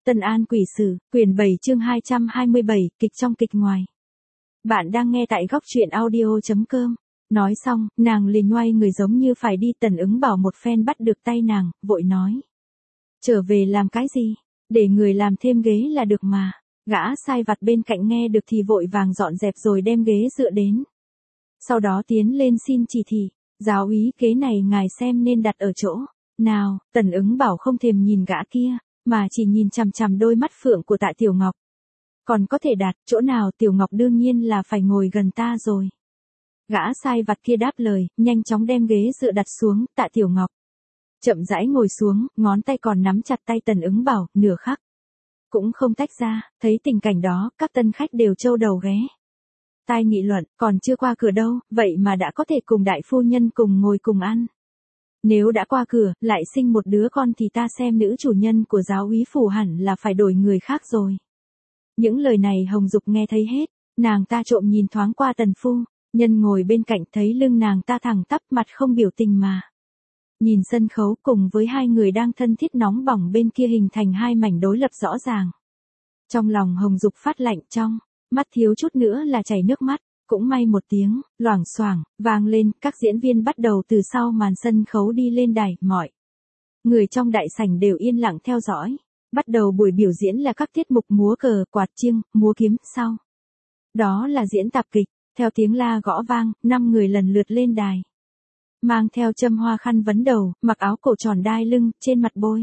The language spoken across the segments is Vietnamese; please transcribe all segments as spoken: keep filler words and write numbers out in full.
Tân An Quỷ Sử, quyển bảy chương hai trăm hai mươi bảy, kịch trong kịch ngoài. Bạn đang nghe tại góc truyện audio chấm com. Nói xong, nàng liền ngoay người giống như phải đi. Tần Ứng Bảo một phen bắt được tay nàng, vội nói. Trở về làm cái gì? Để người làm thêm ghế là được mà. Gã sai vặt bên cạnh nghe được thì vội vàng dọn dẹp rồi đem ghế dựa đến. Sau đó tiến lên xin chỉ thị. Giáo úy, ghế này ngài xem nên đặt ở chỗ nào? Tần Ứng Bảo không thèm nhìn gã kia, mà chỉ nhìn chằm chằm đôi mắt phượng của Tạ Tiểu Ngọc. Còn có thể đặt chỗ nào? Tiểu Ngọc đương nhiên là phải ngồi gần ta rồi. Gã sai vặt kia đáp lời, nhanh chóng đem ghế dựa đặt xuống. Tạ Tiểu Ngọc chậm rãi ngồi xuống, ngón tay còn nắm chặt tay Tần Ứng Bảo, nửa khắc cũng không tách ra. Thấy tình cảnh đó, các tân khách đều trâu đầu ghé tai nghị luận, còn chưa qua cửa đâu, vậy mà đã có thể cùng đại phu nhân cùng ngồi cùng ăn. Nếu đã qua cửa, lại sinh một đứa con thì ta xem nữ chủ nhân của giáo úy phủ hẳn là phải đổi người khác rồi. Những lời này Hồng Dục nghe thấy hết, nàng ta trộm nhìn thoáng qua Tần phu nhân ngồi bên cạnh, thấy lưng nàng ta thẳng tắp, mặt không biểu tình mà nhìn sân khấu cùng với hai người đang thân thiết nóng bỏng bên kia hình thành hai mảnh đối lập rõ ràng. Trong lòng Hồng Dục phát lạnh, trong mắt thiếu chút nữa là chảy nước mắt. Cũng may một tiếng loảng xoảng vang lên, các diễn viên bắt đầu từ sau màn sân khấu đi lên đài, mọi người trong đại sảnh đều yên lặng theo dõi. Bắt đầu buổi biểu diễn là các tiết mục múa cờ, quạt chiêng, múa kiếm, sau đó là diễn tạp kịch. Theo tiếng la gõ vang, năm người lần lượt lên đài, mang theo châm hoa khăn vấn đầu, mặc áo cổ tròn đai lưng, trên mặt bôi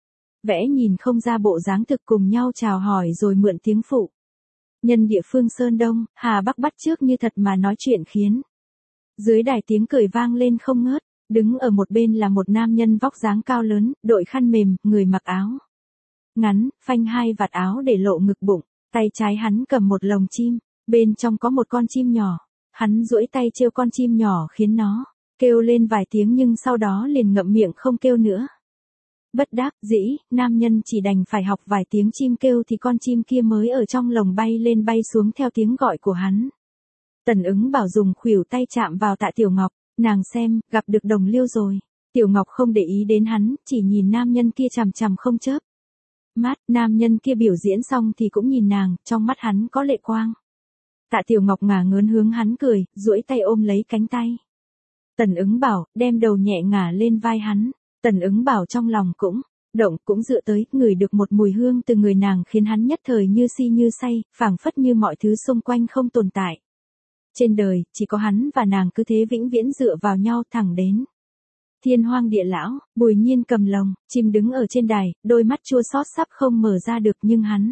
vẽ nhìn không ra bộ dáng thực, cùng nhau chào hỏi rồi mượn tiếng phụ nhân địa phương Sơn Đông, Hà Bắc bắt chước như thật mà nói chuyện, khiến dưới đài tiếng cười vang lên không ngớt. Đứng ở một bên là một nam nhân vóc dáng cao lớn, đội khăn mềm, người mặc áo ngắn, phanh hai vạt áo để lộ ngực bụng. Tay trái hắn cầm một lồng chim, bên trong có một con chim nhỏ. Hắn duỗi tay trêu con chim nhỏ khiến nó kêu lên vài tiếng, nhưng sau đó liền ngậm miệng không kêu nữa. Bất đắc dĩ, nam nhân chỉ đành phải học vài tiếng chim kêu thì con chim kia mới ở trong lồng bay lên bay xuống theo tiếng gọi của hắn. Tần Ứng Bảo dùng khuỷu tay chạm vào Tạ Tiểu Ngọc, nàng xem, gặp được đồng liêu rồi. Tiểu Ngọc không để ý đến hắn, chỉ nhìn nam nhân kia chằm chằm không chớp mắt. Nam nhân kia biểu diễn xong thì cũng nhìn nàng, trong mắt hắn có lệ quang. Tạ Tiểu Ngọc ngả ngớn hướng hắn cười, duỗi tay ôm lấy cánh tay Tần Ứng Bảo, đem đầu nhẹ ngả lên vai hắn. Tần Ứng Bảo trong lòng cũng động, cũng dựa tới, ngửi được một mùi hương từ người nàng khiến hắn nhất thời như si như say, phảng phất như mọi thứ xung quanh không tồn tại. Trên đời, chỉ có hắn và nàng cứ thế vĩnh viễn dựa vào nhau thẳng đến thiên hoang địa lão. Bùi Nhiên cầm lồng chim đứng ở trên đài, đôi mắt chua xót sắp không mở ra được, nhưng hắn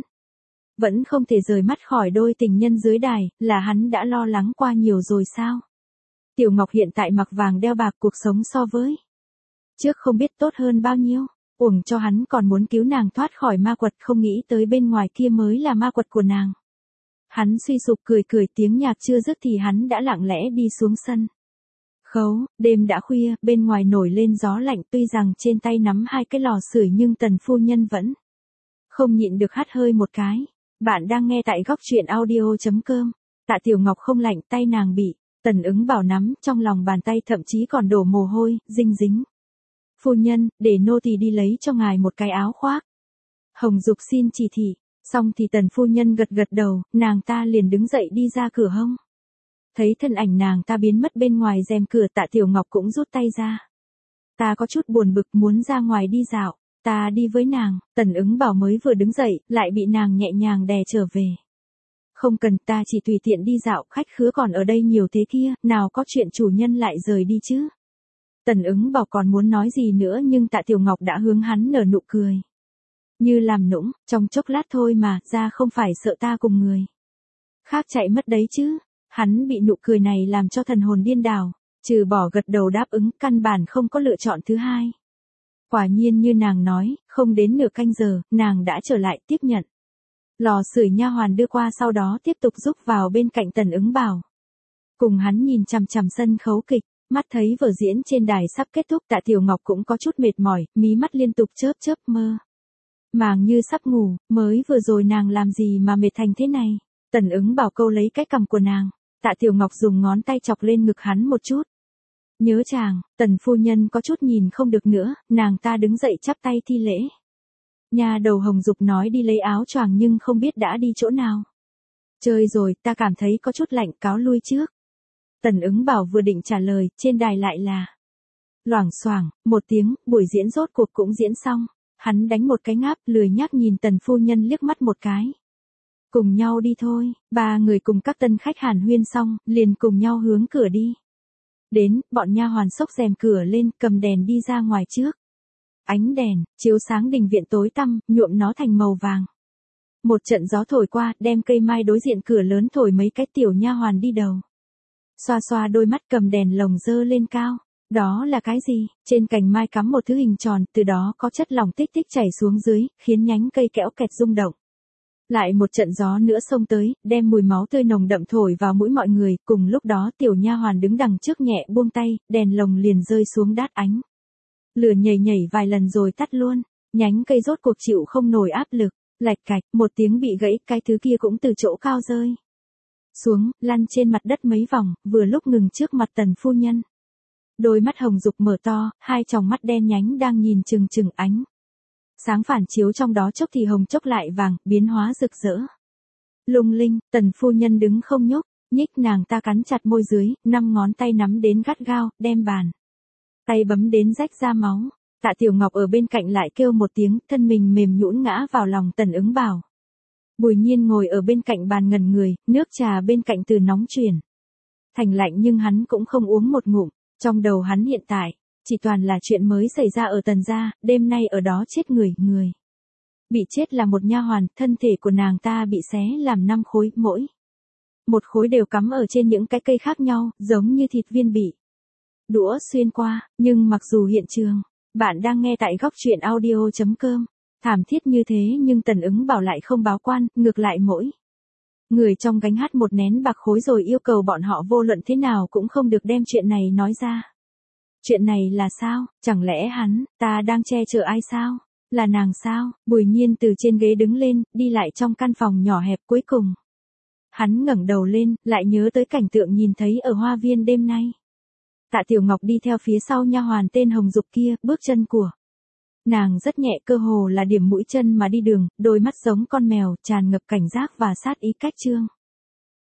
vẫn không thể rời mắt khỏi đôi tình nhân dưới đài. Là hắn đã lo lắng qua nhiều rồi sao? Tiểu Ngọc hiện tại mặc vàng đeo bạc, cuộc sống so với trước không biết tốt hơn bao nhiêu. Uổng cho hắn còn muốn cứu nàng thoát khỏi ma quật, không nghĩ tới bên ngoài kia mới là ma quật của nàng. Hắn suy sụp cười cười, tiếng nhạc chưa dứt thì hắn đã lặng lẽ đi xuống sân khấu. Đêm đã khuya, bên ngoài nổi lên gió lạnh, tuy rằng trên tay nắm hai cái lò sưởi nhưng Tần phu nhân vẫn không nhịn được hắt hơi một cái. Bạn đang nghe tại góc truyện audio chấm com. Tạ Tiểu Ngọc không lạnh, tay nàng bị Tần Ứng Bảo nắm trong lòng bàn tay, thậm chí còn đổ mồ hôi, dinh dính. Phu nhân, để nô tỳ đi lấy cho ngài một cái áo khoác. Hồng Dục xin chỉ thị. Xong thì Tần phu nhân gật gật đầu, nàng ta liền đứng dậy đi ra cửa hông. Thấy thân ảnh nàng ta biến mất bên ngoài rèm cửa, Tạ Tiểu Ngọc cũng rút tay ra. Ta có chút buồn bực, muốn ra ngoài đi dạo, ta đi với nàng. Tần Ứng Bảo mới vừa đứng dậy, lại bị nàng nhẹ nhàng đè trở về. Không cần, ta chỉ tùy tiện đi dạo, khách khứa còn ở đây nhiều thế kia, nào có chuyện chủ nhân lại rời đi chứ. Tần Ứng Bảo còn muốn nói gì nữa, nhưng Tạ Tiểu Ngọc đã hướng hắn nở nụ cười như làm nũng, trong chốc lát thôi mà, ra không phải sợ ta cùng người khác chạy mất đấy chứ. Hắn bị nụ cười này làm cho thần hồn điên đảo, trừ bỏ gật đầu đáp ứng, căn bản không có lựa chọn thứ hai. Quả nhiên như nàng nói, không đến nửa canh giờ, nàng đã trở lại tiếp nhận lò sưởi nha hoàn đưa qua, sau đó tiếp tục giúp vào bên cạnh Tần Ứng Bảo. Cùng hắn nhìn chằm chằm sân khấu kịch, mắt thấy vở diễn trên đài sắp kết thúc. Tạ Tiểu Ngọc cũng có chút mệt mỏi, mí mắt liên tục chớp chớp, mơ màng như sắp ngủ. Mới vừa rồi nàng làm gì mà mệt thành thế này? Tần Ứng Bảo câu lấy cái cằm của nàng. Tạ Tiểu Ngọc dùng ngón tay chọc lên ngực hắn một chút. Nhớ chàng. Tần phu nhân có chút nhìn không được nữa, nàng ta đứng dậy chắp tay thi lễ. Nhà đầu Hồng Dục nói đi lấy áo choàng nhưng không biết đã đi chỗ nào. Chơi rồi, ta cảm thấy có chút lạnh, cáo lui trước. Tần Ứng Bảo vừa định trả lời, trên đài lại là loảng xoảng, một tiếng, buổi diễn rốt cuộc cũng diễn xong. Hắn đánh một cái ngáp, lười nhác nhìn Tần phu nhân liếc mắt một cái. Cùng nhau đi thôi, ba người cùng các tân khách hàn huyên xong, liền cùng nhau hướng cửa đi. Đến, bọn nha hoàn xốc rèm cửa lên, cầm đèn đi ra ngoài trước. Ánh đèn, chiếu sáng đình viện tối tăm, nhuộm nó thành màu vàng. Một trận gió thổi qua, đem cây mai đối diện cửa lớn thổi mấy cái tiểu nha hoàn đi đầu. Xoa xoa đôi mắt cầm đèn lồng dơ lên cao. Đó là cái gì? Trên cành mai cắm một thứ hình tròn, từ đó có chất lỏng tích tích chảy xuống dưới, khiến nhánh cây kẽo kẹt rung động. Lại một trận gió nữa xông tới, đem mùi máu tươi nồng đậm thổi vào mũi mọi người, cùng lúc đó tiểu nha hoàn đứng đằng trước nhẹ buông tay, đèn lồng liền rơi xuống đát ánh. Lửa nhảy nhảy vài lần rồi tắt luôn, nhánh cây rốt cuộc chịu không nổi áp lực, lạch cạch, một tiếng bị gãy, cái thứ kia cũng từ chỗ cao rơi xuống, lăn trên mặt đất mấy vòng, vừa lúc ngừng trước mặt Tần phu nhân. Đôi mắt Hồng Dục mở to, hai tròng mắt đen nhánh đang nhìn chừng chừng ánh. Sáng phản chiếu trong đó chốc thì hồng chốc lại vàng, biến hóa rực rỡ. Lung linh, Tần phu nhân đứng không nhúc, nhích nàng ta cắn chặt môi dưới, năm ngón tay nắm đến gắt gao, đem bàn tay bấm đến rách ra máu. Tạ Tiểu Ngọc ở bên cạnh lại kêu một tiếng, thân mình mềm nhũn ngã vào lòng Tần Ứng Bảo. Bùi Nhiên ngồi ở bên cạnh bàn ngẩn người, nước trà bên cạnh từ nóng chuyển thành lạnh nhưng hắn cũng không uống một ngụm. Trong đầu hắn hiện tại, chỉ toàn là chuyện mới xảy ra ở Tần gia, đêm nay ở đó chết người, người bị chết là một nha hoàn, thân thể của nàng ta bị xé làm năm khối, mỗi một khối đều cắm ở trên những cái cây khác nhau, giống như thịt viên bị đũa xuyên qua, nhưng mặc dù hiện trường, bạn đang nghe tại góc truyện audio chấm com, thảm thiết như thế nhưng Tần Ứng Bảo lại không báo quan, ngược lại mỗi người trong gánh hát một nén bạc khối rồi yêu cầu bọn họ vô luận thế nào cũng không được đem chuyện này nói ra. Chuyện này là sao? Chẳng lẽ hắn, ta đang che chở ai sao? Là nàng sao? Bùi Nhiên từ trên ghế đứng lên, đi lại trong căn phòng nhỏ hẹp cuối cùng. Hắn ngẩng đầu lên, lại nhớ tới cảnh tượng nhìn thấy ở hoa viên đêm nay. Tạ Tiểu Ngọc đi theo phía sau nha hoàn tên Hồng Dục kia, bước chân của nàng rất nhẹ, cơ hồ là điểm mũi chân mà đi đường, đôi mắt giống con mèo, tràn ngập cảnh giác và sát ý cách trương.